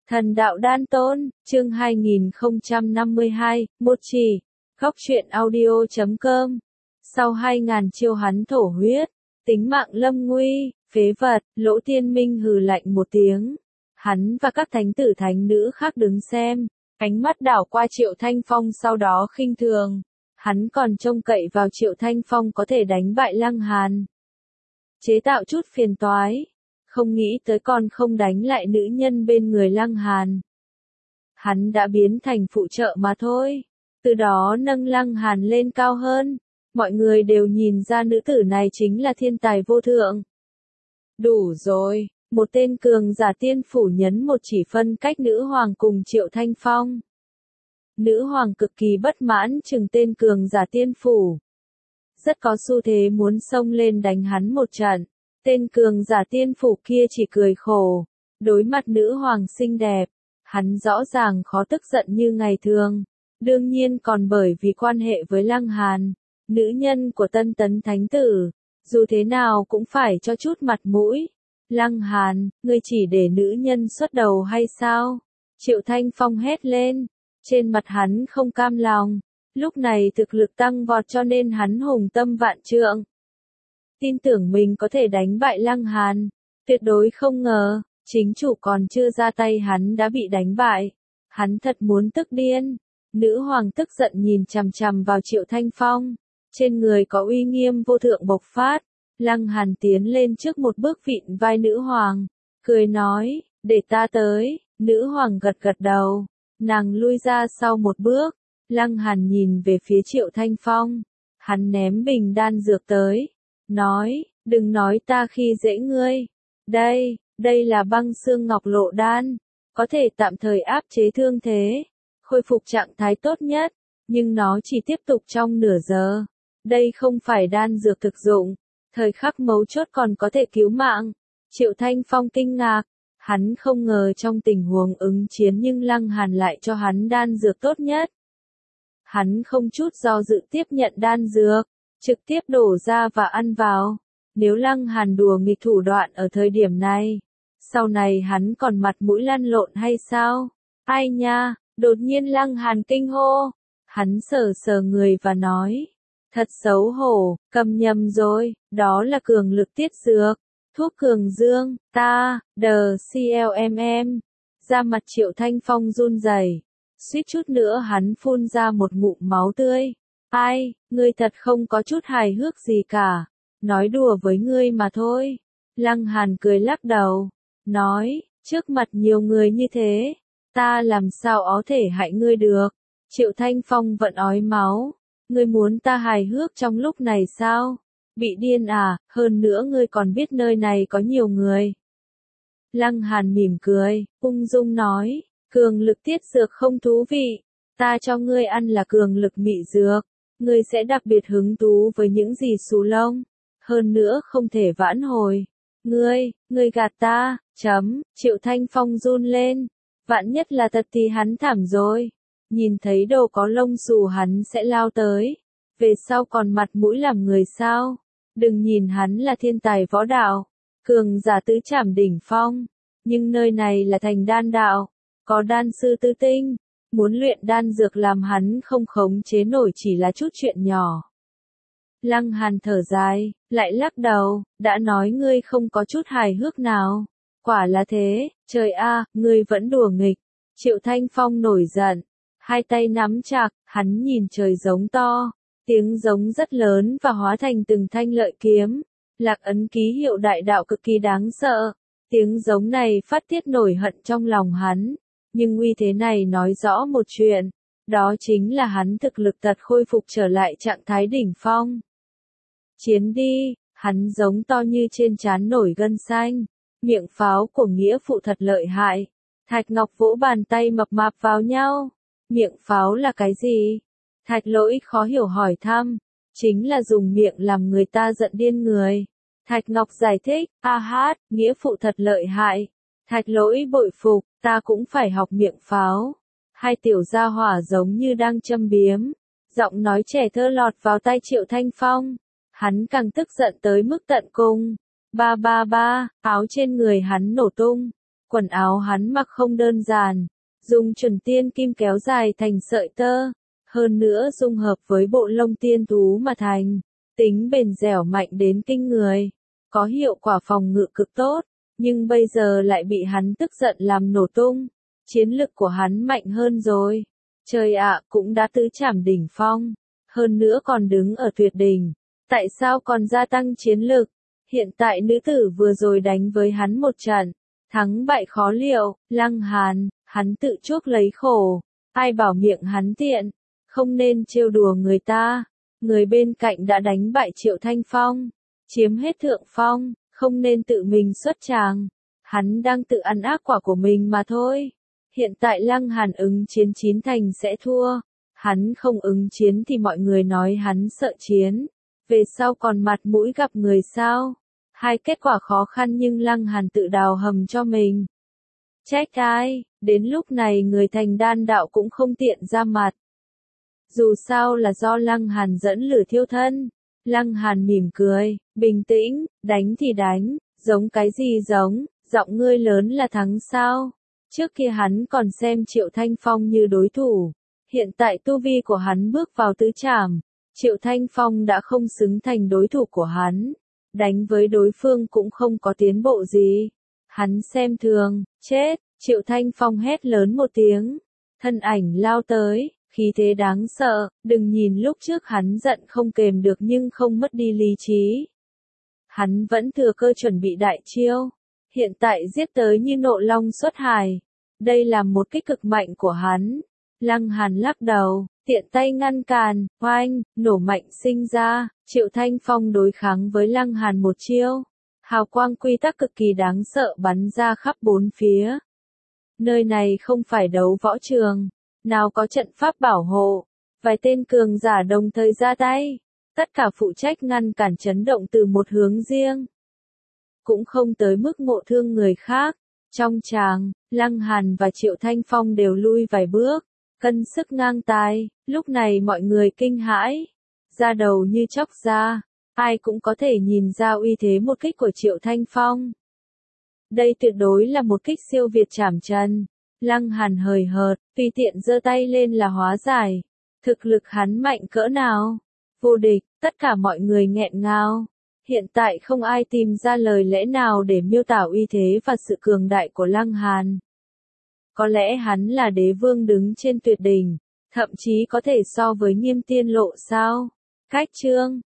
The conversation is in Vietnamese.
Thần đạo đan tôn, chương 2052, một chỉ, góc truyện audio.com. Sau 2000 chiêu hắn thổ huyết, tính mạng lâm nguy, phế vật, Lỗ Tiên Minh hừ lạnh một tiếng. Hắn và các thánh tử thánh nữ khác đứng xem, ánh mắt đảo qua Triệu Thanh Phong sau đó khinh thường. Hắn còn trông cậy vào Triệu Thanh Phong có thể đánh bại Lăng Hàn, chế tạo chút phiền toái. Không nghĩ tới còn không đánh lại nữ nhân bên người Lăng Hàn. Hắn đã biến thành phụ trợ mà thôi. Từ đó nâng Lăng Hàn lên cao hơn. Mọi người đều nhìn ra nữ tử này chính là thiên tài vô thượng. Đủ rồi, một tên cường giả tiên phủ nhấn một chỉ phân cách nữ hoàng cùng Triệu Thanh Phong. Nữ hoàng cực kỳ bất mãn chừng tên cường giả tiên phủ. Rất có xu thế muốn xông lên đánh hắn một trận. Tên cường giả tiên phủ kia chỉ cười khổ, đối mặt nữ hoàng xinh đẹp, hắn rõ ràng khó tức giận như ngày thường, đương nhiên còn bởi vì quan hệ với Lăng Hàn, nữ nhân của Tân Tấn Thánh Tử, dù thế nào cũng phải cho chút mặt mũi. Lăng Hàn, ngươi chỉ để nữ nhân xuất đầu hay sao? Triệu Thanh Phong hét lên, trên mặt hắn không cam lòng, lúc này thực lực tăng vọt cho nên hắn hùng tâm vạn trượng. Tin tưởng mình có thể đánh bại Lăng Hàn, tuyệt đối không ngờ, chính chủ còn chưa ra tay hắn đã bị đánh bại. Hắn thật muốn tức điên. Nữ hoàng tức giận nhìn chằm chằm vào Triệu Thanh Phong, trên người có uy nghiêm vô thượng bộc phát. Lăng Hàn tiến lên trước một bước vịn vai nữ hoàng, cười nói, để ta tới. Nữ hoàng gật gật đầu, nàng lui ra sau một bước. Lăng Hàn nhìn về phía Triệu Thanh Phong, hắn ném bình đan dược tới. Nói, đừng nói ta khi dễ ngươi. Đây là băng xương ngọc lộ đan, có thể tạm thời áp chế thương thế, khôi phục trạng thái tốt nhất, nhưng nó chỉ tiếp tục trong nửa giờ. Đây không phải đan dược thực dụng, thời khắc mấu chốt còn có thể cứu mạng. Triệu Thanh Phong kinh ngạc, hắn không ngờ trong tình huống ứng chiến nhưng Lăng Hàn lại cho hắn đan dược tốt nhất. Hắn không chút do dự tiếp nhận đan dược, trực tiếp đổ ra và ăn vào. Nếu Lăng Hàn đùa nghịch thủ đoạn ở thời điểm này, sau này hắn còn mặt mũi lăn lộn hay sao? Ai nha, đột nhiên Lăng Hàn kinh hô. Hắn sờ sờ người và nói, thật xấu hổ, cầm nhầm rồi, đó là cường lực tiết dược, thuốc cường dương, CLMM. Da mặt Triệu Thanh Phong run rẩy, suýt chút nữa hắn phun ra một ngụm máu tươi. Ai, ngươi thật không có chút hài hước gì cả, nói đùa với ngươi mà thôi. Lăng Hàn cười lắc đầu, nói, trước mặt nhiều người như thế, ta làm sao có thể hại ngươi được. Triệu Thanh Phong vẫn ói máu, ngươi muốn ta hài hước trong lúc này sao? Bị điên à, hơn nữa ngươi còn biết nơi này có nhiều người. Lăng Hàn mỉm cười, ung dung nói, cường lực tiết dược không thú vị, ta cho ngươi ăn là cường lực mị dược. Ngươi sẽ đặc biệt hứng thú với những gì xù lông, hơn nữa không thể vãn hồi. Ngươi gạt ta, Triệu Thanh Phong run lên, vạn nhất là thật thì hắn thảm rồi. Nhìn thấy đồ có lông xù hắn sẽ lao tới, về sau còn mặt mũi làm người sao? Đừng nhìn hắn là thiên tài võ đạo, cường giả tứ trảm đỉnh phong, nhưng nơi này là thành đan đạo, có đan sư tứ tinh. Muốn luyện đan dược làm hắn không khống chế nổi chỉ là chút chuyện nhỏ. Lăng Hàn thở dài, lại lắc đầu, đã nói ngươi không có chút hài hước nào. Quả là thế, trời a, ngươi vẫn đùa nghịch. Triệu Thanh Phong nổi giận, hai tay nắm chặt, hắn nhìn trời giống to, tiếng giống rất lớn và hóa thành từng thanh lợi kiếm. Lạc ấn ký hiệu đại đạo cực kỳ đáng sợ, tiếng giống này phát tiết nổi hận trong lòng hắn. Nhưng uy thế này nói rõ một chuyện, đó chính là hắn thực lực thật khôi phục trở lại trạng thái đỉnh phong. Chiến đi, hắn giống to như trên trán nổi gân xanh, miệng pháo của nghĩa phụ thật lợi hại. Thạch Ngọc vỗ bàn tay mập mạp vào nhau, miệng pháo là cái gì? Thạch Lỗi khó hiểu hỏi thăm, chính là dùng miệng làm người ta giận điên người. Thạch Ngọc giải thích, nghĩa phụ thật lợi hại. Thạch Lỗi bội phục, ta cũng phải học miệng pháo. Hai tiểu gia hỏa giống như đang châm biếm, giọng nói trẻ thơ lọt vào tai Triệu Thanh Phong. Hắn càng tức giận tới mức tận cùng. Ba, áo trên người hắn nổ tung, Quần áo hắn mặc không đơn giản, dùng chuẩn tiên kim kéo dài thành sợi tơ, hơn nữa dung hợp với bộ lông tiên thú mà thành, tính bền dẻo mạnh đến kinh người, có hiệu quả phòng ngự cực tốt, nhưng bây giờ lại bị hắn tức giận làm nổ tung. Chiến lực của hắn mạnh hơn rồi. Trời ạ, cũng đã tứ trảm đỉnh phong, hơn nữa còn đứng ở tuyệt đỉnh, tại sao còn gia tăng chiến lực? Hiện tại nữ tử vừa rồi đánh với hắn một trận, thắng bại khó liệu. Lăng Hàn, hắn tự chuốc lấy khổ, ai bảo miệng hắn tiện, không nên trêu đùa người ta. Người bên cạnh đã đánh bại Triệu Thanh Phong, chiếm hết thượng phong, không nên tự mình xuất tràng. Hắn đang tự ăn ác quả của mình mà thôi. Hiện tại Lăng Hàn ứng chiến 9 thành sẽ thua. Hắn không ứng chiến thì mọi người nói hắn sợ chiến. Về sau còn mặt mũi gặp người sao? Hai kết quả khó khăn nhưng Lăng Hàn tự đào hầm cho mình. Trách ai, đến lúc này người thành đan đạo cũng không tiện ra mặt. Dù sao là do Lăng Hàn dẫn lửa thiêu thân. Lăng Hàn mỉm cười, bình tĩnh, đánh thì đánh, giống cái gì giống, giọng ngươi lớn là thắng sao? Trước kia hắn còn xem Triệu Thanh Phong như đối thủ, hiện tại tu vi của hắn bước vào tứ trảm, Triệu Thanh Phong đã không xứng thành đối thủ của hắn, đánh với đối phương cũng không có tiến bộ gì. Hắn xem thường, chết, Triệu Thanh Phong hét lớn một tiếng, thân ảnh lao tới, khí thế đáng sợ, đừng nhìn lúc trước hắn giận không kềm được nhưng không mất đi lý trí. Hắn vẫn thừa cơ chuẩn bị đại chiêu, hiện tại giết tới như nộ long xuất hải. Đây là một kích cực mạnh của hắn. Lăng Hàn lắc đầu, tiện tay ngăn cản, oanh, nổ mạnh sinh ra, Triệu Thanh Phong đối kháng với Lăng Hàn một chiêu. Hào quang quy tắc cực kỳ đáng sợ bắn ra khắp bốn phía. Nơi này không phải đấu võ trường, nào có trận pháp bảo hộ, vài tên cường giả đồng thời ra tay, tất cả phụ trách ngăn cản chấn động từ một hướng riêng. Cũng không tới mức ngộ thương người khác. Trong tràng, Lăng Hàn và Triệu Thanh Phong đều lui vài bước, cân sức ngang tài, lúc này mọi người kinh hãi, da đầu như chóc ra, ai cũng có thể nhìn ra uy thế một kích của Triệu Thanh Phong. Đây tuyệt đối là một kích siêu việt trảm trần. Lăng Hàn hời hợt, tùy tiện giơ tay lên là hóa giải. Thực lực hắn mạnh cỡ nào? Vô địch, tất cả mọi người nghẹn ngào. Hiện tại không ai tìm ra lời lẽ nào để miêu tả uy thế và sự cường đại của Lăng Hàn. Có lẽ hắn là đế vương đứng trên tuyệt đỉnh, thậm chí có thể so với Nghiêm Tiên Lộ sao? Cách chương